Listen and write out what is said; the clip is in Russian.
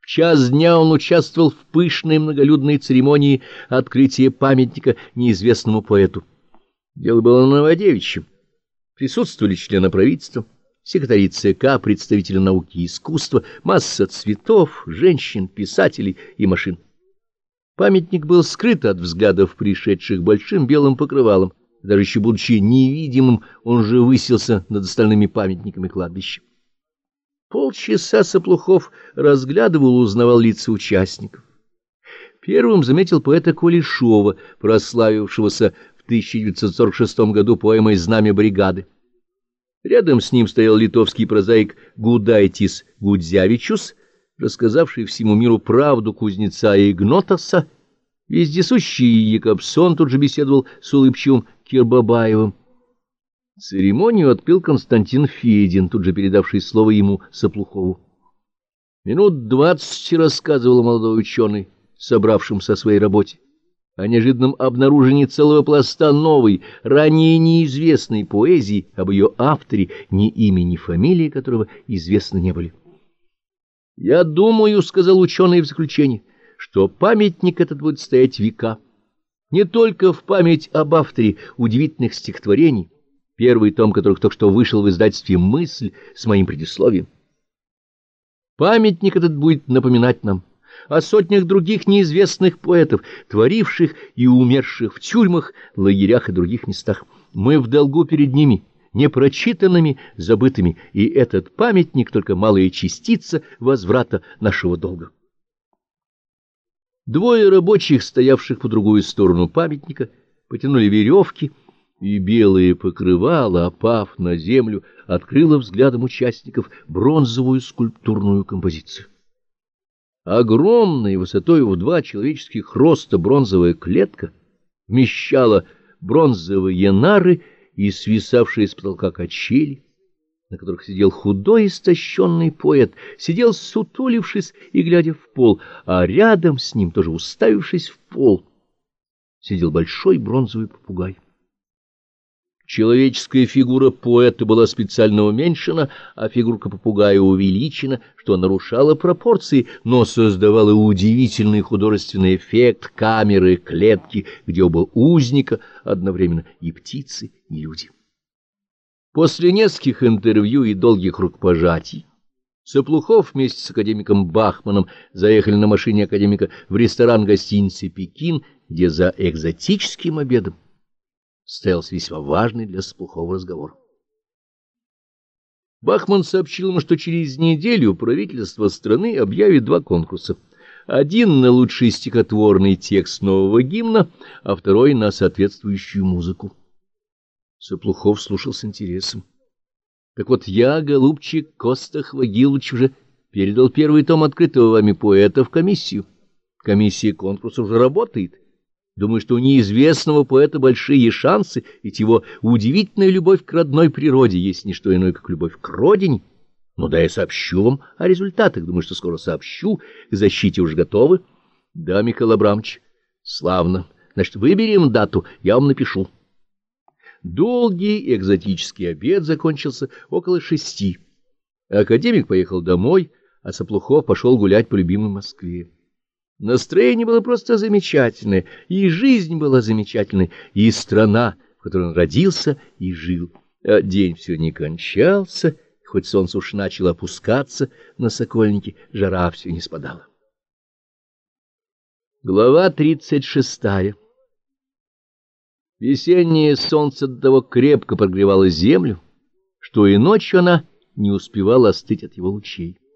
В час дня он участвовал в пышной многолюдной церемонии открытия памятника неизвестному поэту. Дело было на Новодевичьем. Присутствовали члены правительства, секретари ЦК, представители науки и искусства, масса цветов, женщин, писателей и машин. Памятник был скрыт от взглядов пришедших большим белым покрывалом. Даже еще будучи невидимым, он же высился над остальными памятниками кладбища. Полчаса Соплухов разглядывал и узнавал лица участников. Первым заметил поэта Кулешова, прославившегося в 1946 году поэмой «Знамя бригады». Рядом с ним стоял литовский прозаик Гудайтис Гудзявичус, рассказавший всему миру правду кузнеца Игнотоса. Вездесущий Якобсон тут же беседовал с улыбчивым Кирбабаевым. Церемонию открыл Константин Федин, тут же передавший слово ему Соплухову. Минут 20 рассказывал молодой ученый, собравшимся о своей работе, о неожиданном обнаружении целого пласта новой, ранее неизвестной поэзии, об ее авторе, ни имя, ни фамилии которого известны не были. «Я думаю, — сказал ученый в заключении, — что памятник этот будет стоять века. Не только в память об авторе удивительных стихотворений, первый том которых только что вышел в издательстве «Мысль» с моим предисловием. Памятник этот будет напоминать нам о сотнях других неизвестных поэтов, творивших и умерших в тюрьмах, лагерях и других местах. Мы в долгу перед ними, непрочитанными, забытыми, и этот памятник — только малая частица возврата нашего долга. Двое рабочих, стоявших по другую сторону памятника, потянули веревки, и белое покрывало, опав на землю, открыло взглядом участников бронзовую скульптурную композицию. Огромная, высотой в 2 человеческих роста бронзовая клетка вмещала бронзовые нары и свисавшие с потолка качели, на которых сидел худой истощенный поэт, сидел сутулившись и глядя в пол, а рядом с ним, тоже уставившись в пол, сидел большой бронзовый попугай. Человеческая фигура поэта была специально уменьшена, а фигурка попугая увеличена, что нарушало пропорции, но создавало удивительный художественный эффект камеры, клетки, где оба узника одновременно и птицы, и люди. После нескольких интервью и долгих рукопожатий Соплухов вместе с академиком Бахманом заехали на машине академика в ресторан гостиницы «Пекин», где за экзотическим обедом состоялся весьма важный для Соплухова разговор. Бахман сообщил ему, что через неделю правительство страны объявит 2 конкурса. Один на лучший стихотворный текст нового гимна, а второй на соответствующую музыку. Соплухов слушал с интересом. Так вот, я, голубчик Коста Хвагилович, уже передал первый том открытого вами поэта в комиссию. Комиссия конкурса уже работает. Думаю, что у неизвестного поэта большие шансы, ведь его удивительная любовь к родной природе есть не что иное, как любовь к родине. Ну да, я сообщу вам о результатах. Думаю, что скоро сообщу. К защите уж готовы? Да, Михаил Абрамович. Славно. Значит, выберем дату, я вам напишу. Долгий экзотический обед закончился около 6. Академик поехал домой, а Соплухов пошел гулять по любимой Москве. Настроение было просто замечательное, и жизнь была замечательной, и страна, в которой он родился и жил. А день все не кончался, хоть солнце уж начало опускаться на Сокольники, жара все не спадала. Глава 36. Весеннее солнце до того крепко прогревало землю, что и ночью она не успевала остыть от его лучей.